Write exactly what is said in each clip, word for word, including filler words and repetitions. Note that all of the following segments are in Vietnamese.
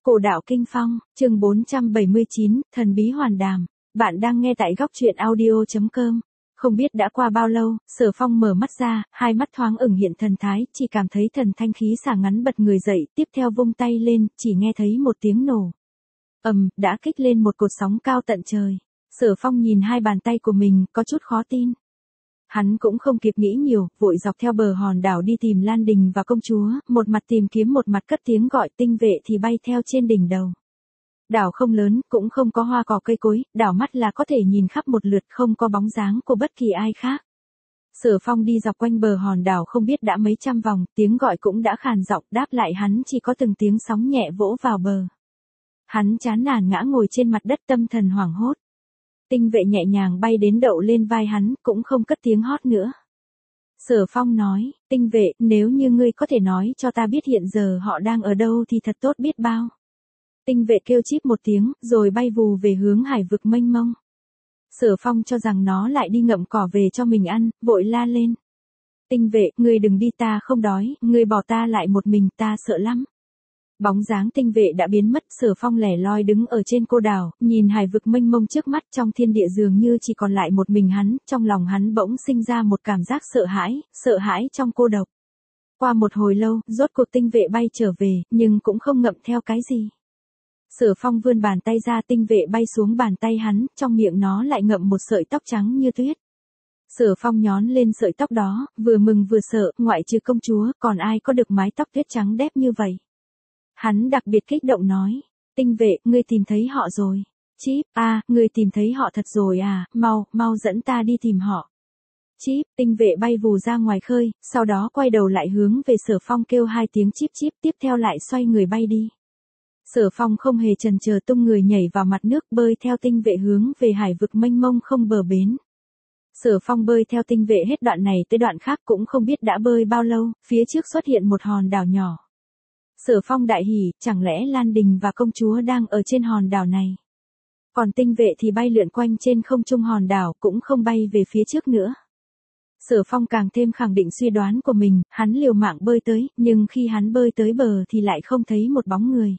Cổ đạo kinh phong, chương bốn trăm bảy mươi chín, thần bí hoàn đàm. Bạn đang nghe tại góc truyện audio chấm com. Không biết đã qua bao lâu, Sở Phong mở mắt ra, hai mắt thoáng ửng hiện thần thái, chỉ cảm thấy thần thanh khí xả ngắn bật người dậy, tiếp theo vung tay lên, chỉ nghe thấy một tiếng nổ. Ầm, đã kích lên một cột sóng cao tận trời. Sở Phong nhìn hai bàn tay của mình, có chút khó tin. Hắn cũng không kịp nghĩ nhiều, vội dọc theo bờ hòn đảo đi tìm Lan Đình và công chúa, một mặt tìm kiếm một mặt cất tiếng gọi tinh vệ thì bay theo trên đỉnh đầu. Đảo không lớn, cũng không có hoa cỏ cây cối, đảo mắt là có thể nhìn khắp một lượt, không có bóng dáng của bất kỳ ai khác. Sở Phong đi dọc quanh bờ hòn đảo không biết đã mấy trăm vòng, tiếng gọi cũng đã khàn giọng, đáp lại hắn chỉ có từng tiếng sóng nhẹ vỗ vào bờ. Hắn chán nản ngã ngồi trên mặt đất tâm thần hoảng hốt. Tinh vệ nhẹ nhàng bay đến đậu lên vai hắn, cũng không cất tiếng hót nữa. Sở Phong nói, tinh vệ, nếu như ngươi có thể nói cho ta biết hiện giờ họ đang ở đâu thì thật tốt biết bao. Tinh vệ kêu chíp một tiếng, rồi bay vù về hướng hải vực mênh mông. Sở Phong cho rằng nó lại đi ngậm cỏ về cho mình ăn, vội la lên. Tinh vệ, ngươi đừng đi, ta không đói, ngươi bỏ ta lại một mình, ta sợ lắm. Bóng dáng tinh vệ đã biến mất, Sở Phong lẻ loi đứng ở trên cô đảo, nhìn hải vực mênh mông trước mắt, trong thiên địa dường như chỉ còn lại một mình hắn, trong lòng hắn bỗng sinh ra một cảm giác sợ hãi, sợ hãi trong cô độc. Qua một hồi lâu, rốt cuộc tinh vệ bay trở về, nhưng cũng không ngậm theo cái gì. Sở Phong vươn bàn tay ra, tinh vệ bay xuống bàn tay hắn, trong miệng nó lại ngậm một sợi tóc trắng như tuyết. Sở Phong nhón lên sợi tóc đó, vừa mừng vừa sợ, ngoại trừ công chúa, còn ai có được mái tóc tuyết trắng đẹp như vậy. Hắn đặc biệt kích động nói, tinh vệ, ngươi tìm thấy họ rồi. Chíp, a, ngươi tìm thấy họ thật rồi à, mau, mau dẫn ta đi tìm họ. Chíp, tinh vệ bay vù ra ngoài khơi, sau đó quay đầu lại hướng về Sở Phong kêu hai tiếng chíp chíp, tiếp theo lại xoay người bay đi. Sở Phong không hề chần chờ tung người nhảy vào mặt nước, bơi theo tinh vệ hướng về hải vực mênh mông không bờ bến. Sở Phong bơi theo tinh vệ hết đoạn này tới đoạn khác, cũng không biết đã bơi bao lâu, phía trước xuất hiện một hòn đảo nhỏ. Sở Phong đại hỉ, chẳng lẽ Lan Đình và công chúa đang ở trên hòn đảo này. Còn tinh vệ thì bay lượn quanh trên không trung hòn đảo, cũng không bay về phía trước nữa. Sở Phong càng thêm khẳng định suy đoán của mình, hắn liều mạng bơi tới, nhưng khi hắn bơi tới bờ thì lại không thấy một bóng người.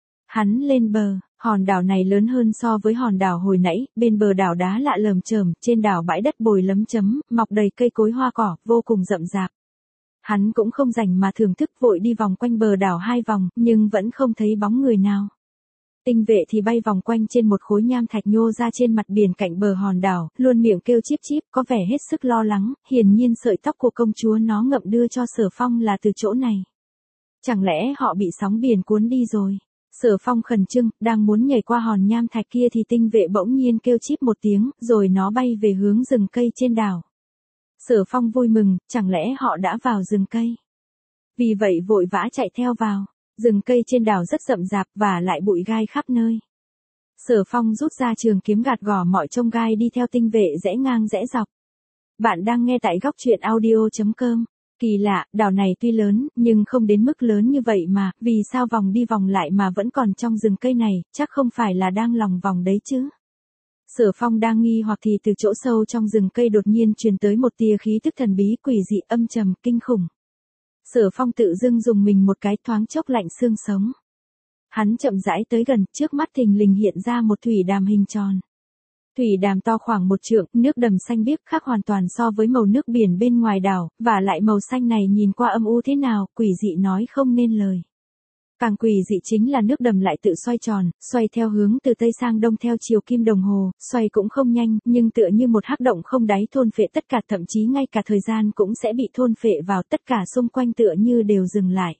Hắn lên bờ, hòn đảo này lớn hơn so với hòn đảo hồi nãy, bên bờ đảo đá lạ lởm chởm, trên đảo bãi đất bồi lấm chấm, mọc đầy cây cối hoa cỏ, vô cùng rậm rạp. Hắn cũng không rảnh mà thưởng thức, vội đi vòng quanh bờ đảo hai vòng, nhưng vẫn không thấy bóng người nào. Tinh vệ thì bay vòng quanh trên một khối nham thạch nhô ra trên mặt biển cạnh bờ hòn đảo, luôn miệng kêu chíp chíp, có vẻ hết sức lo lắng, hiển nhiên sợi tóc của công chúa nó ngậm đưa cho Sở Phong là từ chỗ này. Chẳng lẽ họ bị sóng biển cuốn đi rồi? Sở Phong khẩn trương, đang muốn nhảy qua hòn nham thạch kia thì tinh vệ bỗng nhiên kêu chíp một tiếng, rồi nó bay về hướng rừng cây trên đảo. Sở Phong vui mừng, chẳng lẽ họ đã vào rừng cây. Vì vậy vội vã chạy theo vào, rừng cây trên đảo rất rậm rạp và lại bụi gai khắp nơi. Sở Phong rút ra trường kiếm gạt gỏ mọi chông gai đi theo tinh vệ rẽ ngang rẽ dọc. Bạn đang nghe tại góc truyện audio chấm com. Kỳ lạ, đảo này tuy lớn, nhưng không đến mức lớn như vậy mà, vì sao vòng đi vòng lại mà vẫn còn trong rừng cây này, chắc không phải là đang lòng vòng đấy chứ. Sở Phong đang nghi hoặc thì từ chỗ sâu trong rừng cây đột nhiên truyền tới một tia khí tức thần bí quỷ dị âm trầm kinh khủng. Sở Phong tự dưng dùng mình một cái, thoáng chốc lạnh xương sống. Hắn chậm rãi tới gần, trước mắt thình lình hiện ra một thủy đàm hình tròn. Thủy đàm to khoảng một trượng, nước đầm xanh biếc khác hoàn toàn so với màu nước biển bên ngoài đảo, và lại màu xanh này nhìn qua âm u thế nào, quỷ dị nói không nên lời. Càng quỷ dị chính là nước đầm lại tự xoay tròn, xoay theo hướng từ tây sang đông theo chiều kim đồng hồ, xoay cũng không nhanh, nhưng tựa như một hắc động không đáy thôn phệ tất cả, thậm chí ngay cả thời gian cũng sẽ bị thôn phệ vào, tất cả xung quanh tựa như đều dừng lại.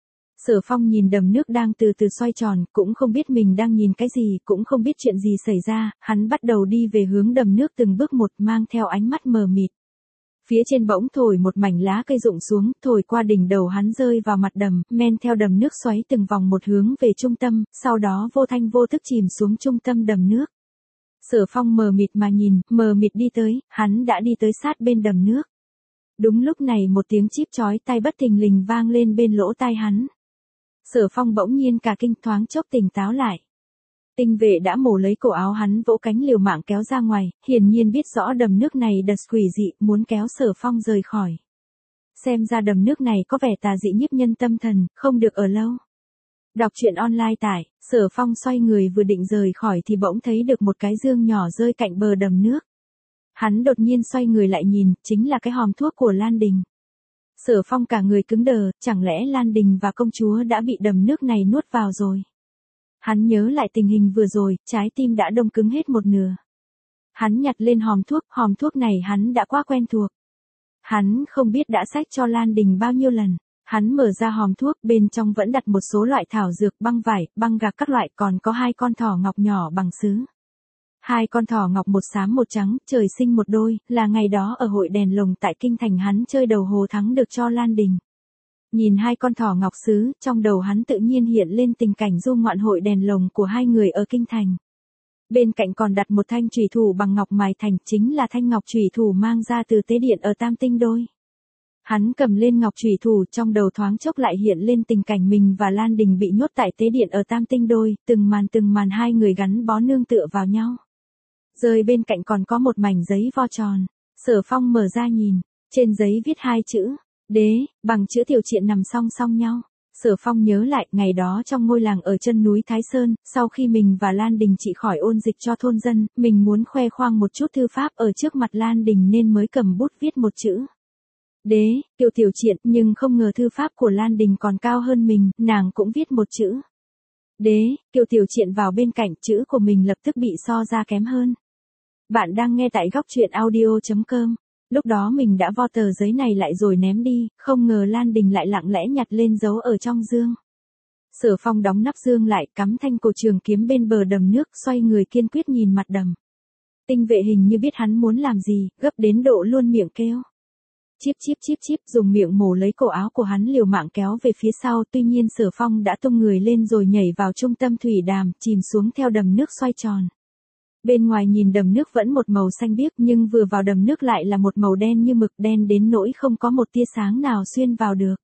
Sở Phong nhìn đầm nước đang từ từ xoay tròn, cũng không biết mình đang nhìn cái gì, cũng không biết chuyện gì xảy ra, hắn bắt đầu đi về hướng đầm nước từng bước một, mang theo ánh mắt mờ mịt. Phía trên bỗng thổi một mảnh lá cây rụng xuống, thổi qua đỉnh đầu hắn rơi vào mặt đầm, men theo đầm nước xoáy từng vòng một hướng về trung tâm, sau đó vô thanh vô thức chìm xuống trung tâm đầm nước. Sở Phong mờ mịt mà nhìn, mờ mịt đi tới, hắn đã đi tới sát bên đầm nước. Đúng lúc này một tiếng chíp chói tai bất thình lình vang lên bên lỗ tai hắn. Sở Phong bỗng nhiên cả kinh, thoáng chốc tỉnh táo lại. Tinh vệ đã mổ lấy cổ áo hắn, vỗ cánh liều mạng kéo ra ngoài, hiển nhiên biết rõ đầm nước này đật quỷ dị, muốn kéo Sở Phong rời khỏi. Xem ra đầm nước này có vẻ tà dị nhiếp nhân tâm thần, không được ở lâu. Đọc truyện online tại, Sở Phong xoay người vừa định rời khỏi thì bỗng thấy được một cái dương nhỏ rơi cạnh bờ đầm nước. Hắn đột nhiên xoay người lại nhìn, chính là cái hòm thuốc của Lan Đình. Sở Phong cả người cứng đờ, chẳng lẽ Lan Đình và công chúa đã bị đầm nước này nuốt vào rồi? Hắn nhớ lại tình hình vừa rồi, trái tim đã đông cứng hết một nửa. Hắn nhặt lên hòm thuốc, hòm thuốc này hắn đã quá quen thuộc. Hắn không biết đã xách cho Lan Đình bao nhiêu lần. Hắn mở ra hòm thuốc, bên trong vẫn đặt một số loại thảo dược, băng vải, băng gạc các loại, còn có hai con thỏ ngọc nhỏ bằng sứ. Hai con thỏ ngọc một xám một trắng, trời sinh một đôi, là ngày đó ở hội đèn lồng tại kinh thành hắn chơi đầu hồ thắng được cho Lan Đình. Nhìn hai con thỏ ngọc sứ, trong đầu hắn tự nhiên hiện lên tình cảnh du ngoạn hội đèn lồng của hai người ở kinh thành. Bên cạnh còn đặt một thanh chủy thủ bằng ngọc mài thành, chính là thanh ngọc chủy thủ mang ra từ tế điện ở Tam Tinh Đôi. Hắn cầm lên ngọc chủy thủ, trong đầu thoáng chốc lại hiện lên tình cảnh mình và Lan Đình bị nhốt tại tế điện ở Tam Tinh Đôi, từng màn từng màn hai người gắn bó nương tựa vào nhau. Rơi bên cạnh còn có một mảnh giấy vo tròn. Sở Phong mở ra nhìn, trên giấy viết hai chữ, đế, bằng chữ tiểu triện nằm song song nhau. Sở Phong nhớ lại, ngày đó trong ngôi làng ở chân núi Thái Sơn, sau khi mình và Lan Đình trị khỏi ôn dịch cho thôn dân, mình muốn khoe khoang một chút thư pháp ở trước mặt Lan Đình nên mới cầm bút viết một chữ. Đế, Kiều Tiểu Triện, nhưng không ngờ thư pháp của Lan Đình còn cao hơn mình, nàng cũng viết một chữ. Đế, Kiều Tiểu Triện vào bên cạnh, chữ của mình lập tức bị so ra kém hơn. Bạn đang nghe tại góc truyện audio chấm com. Lúc đó mình đã vo tờ giấy này lại rồi ném đi, không ngờ Lan Đình lại lặng lẽ nhặt lên giấu ở trong dương. Sở Phong đóng nắp dương lại, cắm thanh cổ trường kiếm bên bờ đầm nước, xoay người kiên quyết nhìn mặt đầm. Tinh vệ hình như biết hắn muốn làm gì, gấp đến độ luôn miệng kêu. Chíp chíp chíp chíp, dùng miệng mổ lấy cổ áo của hắn liều mạng kéo về phía sau, tuy nhiên Sở Phong đã tung người lên rồi nhảy vào trung tâm thủy đàm, chìm xuống theo đầm nước xoay tròn. Bên ngoài nhìn đầm nước vẫn một màu xanh biếc, nhưng vừa vào đầm nước lại là một màu đen như mực, đen đến nỗi không có một tia sáng nào xuyên vào được.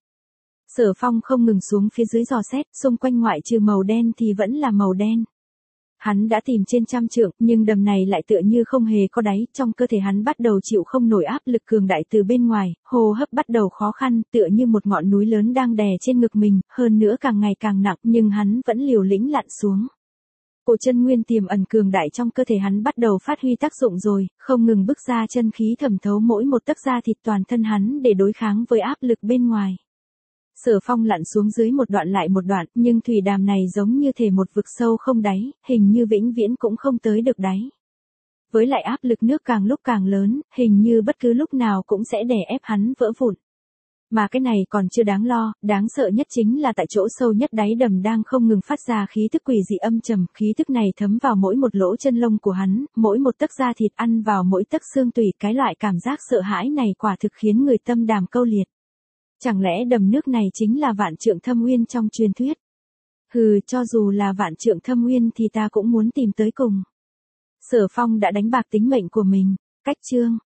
Sở Phong không ngừng xuống phía dưới dò xét, xung quanh ngoại trừ màu đen thì vẫn là màu đen. Hắn đã tìm trên trăm trượng, nhưng đầm này lại tựa như không hề có đáy, trong cơ thể hắn bắt đầu chịu không nổi áp lực cường đại từ bên ngoài, hô hấp bắt đầu khó khăn, tựa như một ngọn núi lớn đang đè trên ngực mình, hơn nữa càng ngày càng nặng, nhưng hắn vẫn liều lĩnh lặn xuống. Cổ chân nguyên tiềm ẩn cường đại trong cơ thể hắn bắt đầu phát huy tác dụng rồi, không ngừng bức ra chân khí thẩm thấu mỗi một tấc da thịt toàn thân hắn để đối kháng với áp lực bên ngoài. Sở Phong lặn xuống dưới một đoạn lại một đoạn, nhưng thủy đàm này giống như thể một vực sâu không đáy, hình như vĩnh viễn cũng không tới được đáy. Với lại áp lực nước càng lúc càng lớn, hình như bất cứ lúc nào cũng sẽ đè ép hắn vỡ vụn. Mà cái này còn chưa đáng lo, đáng sợ nhất chính là tại chỗ sâu nhất đáy đầm đang không ngừng phát ra khí tức quỷ dị âm trầm, khí tức này thấm vào mỗi một lỗ chân lông của hắn, mỗi một tấc da thịt ăn vào mỗi tấc xương tủy, cái loại cảm giác sợ hãi này quả thực khiến người tâm đàm câu liệt. Chẳng lẽ đầm nước này chính là vạn trượng thâm uyên trong truyền thuyết? Hừ, cho dù là vạn trượng thâm uyên thì ta cũng muốn tìm tới cùng. Sở Phong đã đánh bạc tính mệnh của mình. Cách chương